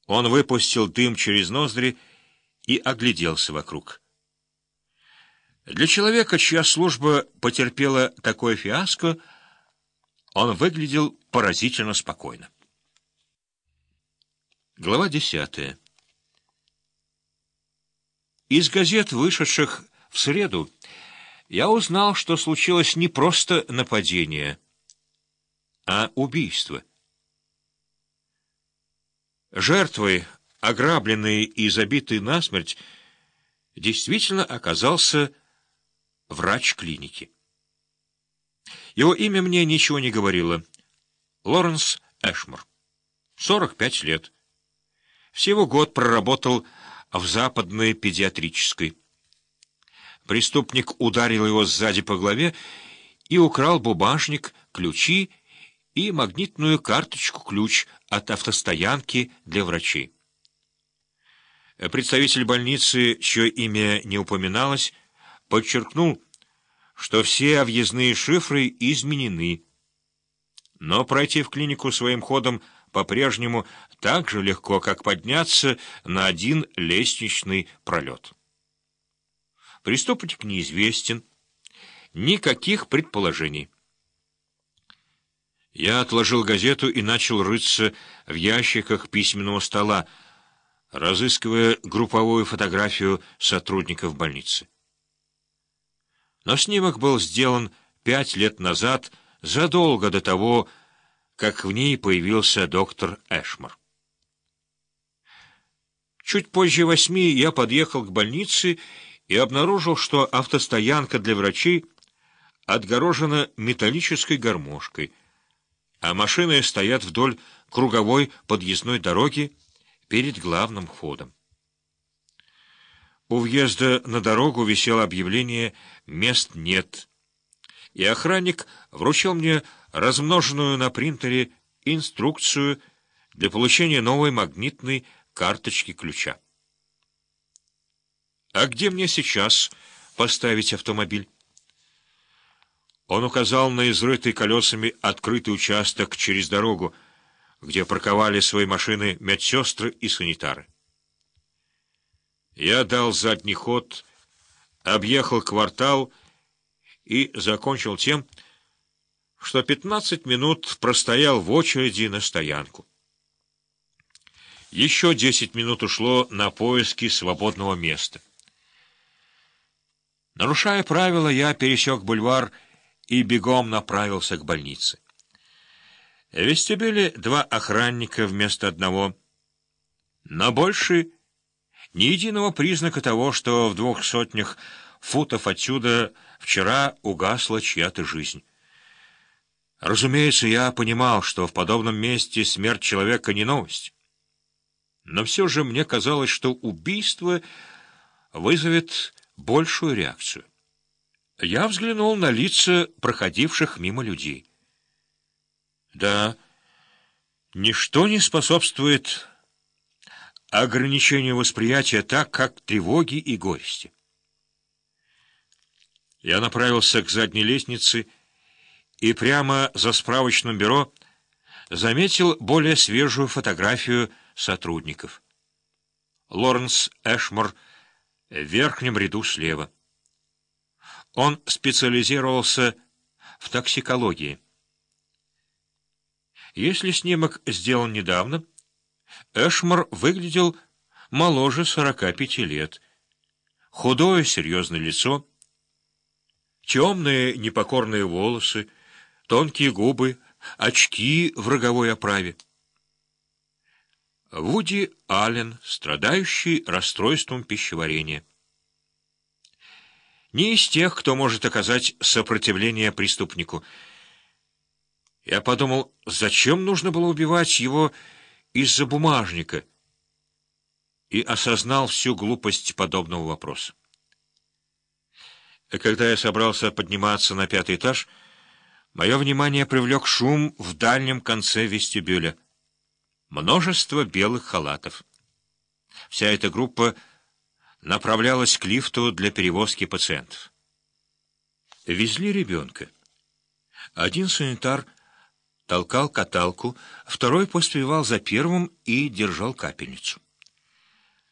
Он выпустил дым через ноздри и огляделся вокруг. Для человека, чья служба потерпела такое фиаско, он выглядел поразительно спокойно. Глава 10. Из газет, вышедших в среду, я узнал, что случилось не просто нападение, а убийство. Жертвой, ограбленный и забитый насмерть, действительно оказался врач клиники. Его имя мне ничего не говорило. Лоренс Эшмор. 45 лет. Всего год проработал в западной педиатрической. Преступник ударил его сзади по голове и украл бумажник, ключи и магнитную карточку-ключ от автостоянки для врачей. Представитель больницы, чье имя не упоминалось, подчеркнул, что все въездные шифры изменены, но пройти в клинику своим ходом по-прежнему так же легко, как подняться на один лестничный пролет. Преступник неизвестен, никаких предположений. Я отложил газету и начал рыться в ящиках письменного стола, разыскивая групповую фотографию сотрудников больницы. Но снимок был сделан 5 лет назад, задолго до того, как в ней появился доктор Эшмор. Чуть позже 8 я подъехал к больнице и обнаружил, что автостоянка для врачей отгорожена металлической гармошкой, а машины стоят вдоль круговой подъездной дороги перед главным входом. У въезда на дорогу висело объявление «Мест нет», и охранник вручил мне размноженную на принтере инструкцию для получения новой магнитной карточки ключа. «А где мне сейчас поставить автомобиль?» Он указал на изрытый колесами открытый участок через дорогу, где парковали свои машины медсестры и санитары. Я дал задний ход, объехал квартал и закончил тем, что 15 минут простоял в очереди на стоянку. Еще 10 минут ушло на поиски свободного места. Нарушая правила, я пересек бульвар и бегом направился к больнице. В вестибюле 2 охранника вместо одного, но больше ни единого признака того, что в 200 футов отсюда вчера угасла чья-то жизнь. Разумеется, я понимал, что в подобном месте смерть человека не новость. Но все же мне казалось, что убийство вызовет большую реакцию. Я взглянул на лица проходивших мимо людей. Да, ничто не способствует ограничению восприятия так, как тревоги и горести. Я направился к задней лестнице и прямо за справочным бюро заметил более свежую фотографию сотрудников. Лоренс Эшмор в верхнем ряду слева. Он специализировался в токсикологии. Если снимок сделан недавно, Эшмор выглядел моложе 45 лет. Худое, серьезное лицо, темные непокорные волосы, тонкие губы, очки в роговой оправе. Вуди Аллен, страдающий расстройством пищеварения. Не из тех, кто может оказать сопротивление преступнику. Я подумал, зачем нужно было убивать его из-за бумажника, и осознал всю глупость подобного вопроса. Когда я собрался подниматься на 5-й этаж, мое внимание привлек шум в дальнем конце вестибюля. Множество белых халатов. Вся эта группа направлялась к лифту для перевозки пациентов. Везли ребенка. Один санитар толкал каталку, второй поспевал за первым и держал капельницу.